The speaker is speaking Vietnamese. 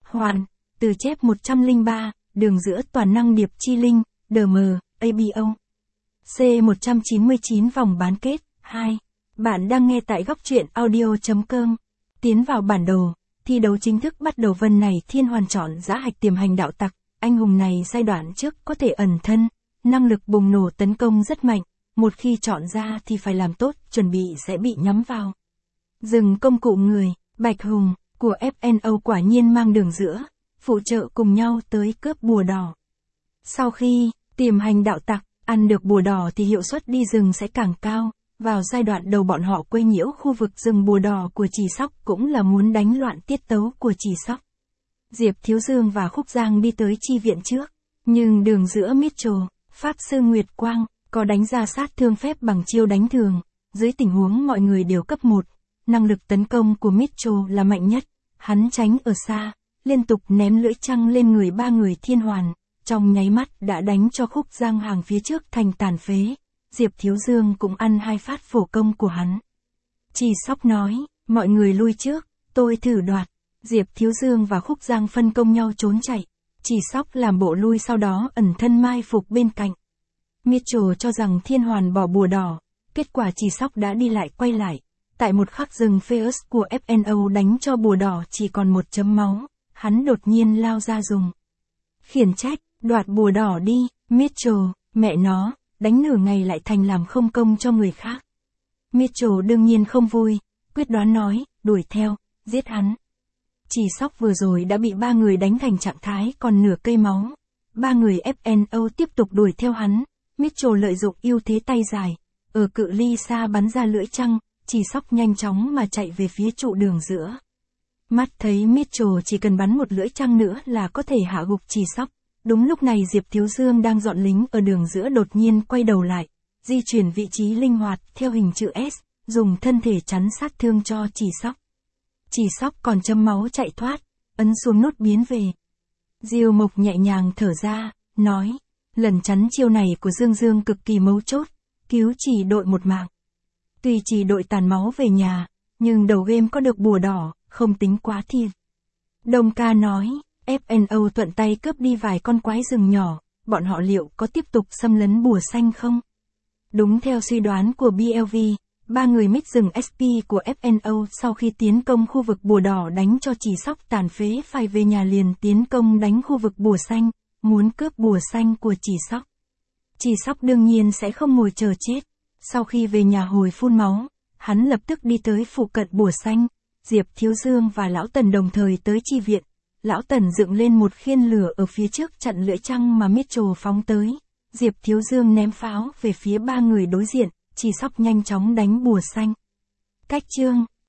Hoàn, từ chép 103, đường giữa toàn năng điệp chi linh, DM, ABO. C199 vòng bán kết, 2. Bạn đang nghe tại góc truyện audio.com. Tiến vào bản đồ, thi đấu chính thức bắt đầu. Vân này Thiên Hoàn chọn Dã Hạch tiềm hành đạo tặc, anh hùng này giai đoạn trước có thể ẩn thân, năng lực bùng nổ tấn công rất mạnh, một khi chọn ra thì phải làm tốt, chuẩn bị sẽ bị nhắm vào. Dừng công cụ người, Bạch Hùng, của FNO quả nhiên mang đường giữa, phụ trợ cùng nhau tới cướp bùa đỏ. Sau khi, tiềm hành đạo tặc, ăn được bùa đỏ thì hiệu suất đi rừng sẽ càng cao. Vào giai đoạn đầu bọn họ quấy nhiễu khu vực rừng bùa đỏ của Trì Sóc cũng là muốn đánh loạn tiết tấu của Trì Sóc. Diệp Thiếu Dương và Khúc Giang đi tới chi viện trước, nhưng đường giữa Mitchell, Pháp Sư Nguyệt Quang, có đánh ra sát thương phép bằng chiêu đánh thường. Dưới tình huống mọi người đều cấp 1, năng lực tấn công của Mitchell là mạnh nhất, hắn tránh ở xa, liên tục ném lưỡi trăng lên người ba người Thiên Hoàn, trong nháy mắt đã đánh cho Khúc Giang hàng phía trước thành tàn phế. Diệp Thiếu Dương cũng ăn 2 phát phổ công của hắn. Trì Sóc nói, mọi người lui trước, tôi thử đoạt. Diệp Thiếu Dương và Khúc Giang phân công nhau trốn chạy. Trì Sóc làm bộ lui, sau đó ẩn thân mai phục bên cạnh. Mitchell cho rằng Thiên Hoàn bỏ bùa đỏ, kết quả Trì Sóc đã đi lại quay lại. Tại một khắc rừng Phaeus của FNO đánh cho bùa đỏ chỉ còn 1 chấm máu, hắn đột nhiên lao ra dùng khiển trách, đoạt bùa đỏ đi. Mitchell, mẹ nó, đánh nửa ngày lại thành làm không công cho người khác. Mitchell đương nhiên không vui, quyết đoán nói, đuổi theo, giết hắn. Trì Sóc vừa rồi đã bị 3 người đánh thành trạng thái còn nửa cây máu. 3 người FNO tiếp tục đuổi theo hắn. Mitchell lợi dụng ưu thế tay dài, ở cự ly xa bắn ra lưỡi trăng. Trì Sóc nhanh chóng mà chạy về phía trụ đường giữa. Mắt thấy Mitchell chỉ cần bắn một lưỡi trăng nữa là có thể hạ gục Trì Sóc. Đúng lúc này Diệp Thiếu Dương đang dọn lính ở đường giữa đột nhiên quay đầu lại, di chuyển vị trí linh hoạt theo hình chữ S, dùng thân thể chắn sát thương cho Trì Sóc. Trì Sóc còn chấm máu chạy thoát, ấn xuống nút biến về. Diêu Mộc nhẹ nhàng thở ra, nói, lần chắn chiêu này của Dương Dương cực kỳ mấu chốt, cứu Trì đội một mạng. Tuy Trì đội tàn máu về nhà, nhưng đầu game có được bùa đỏ, không tính quá thiệt. Đông Ca nói, FNO thuận tay cướp đi vài con quái rừng nhỏ, bọn họ liệu có tiếp tục xâm lấn bùa xanh không? Đúng theo suy đoán của BLV, 3 người mít rừng SP của FNO sau khi tiến công khu vực bùa đỏ đánh cho Trì Sóc tàn phế phải về nhà liền tiến công đánh khu vực bùa xanh, muốn cướp bùa xanh của Trì Sóc. Trì Sóc đương nhiên sẽ không ngồi chờ chết. Sau khi về nhà hồi phun máu, hắn lập tức đi tới phụ cận bùa xanh. Diệp Thiếu Dương và Lão Tần đồng thời tới chi viện. Lão Tần dựng lên một khiên lửa ở phía trước chặn lưỡi trăng mà Mitchell phóng tới. Diệp Thiếu Dương ném pháo về phía 3 người đối diện, Trì Sóc nhanh chóng đánh bùa xanh. Cách chương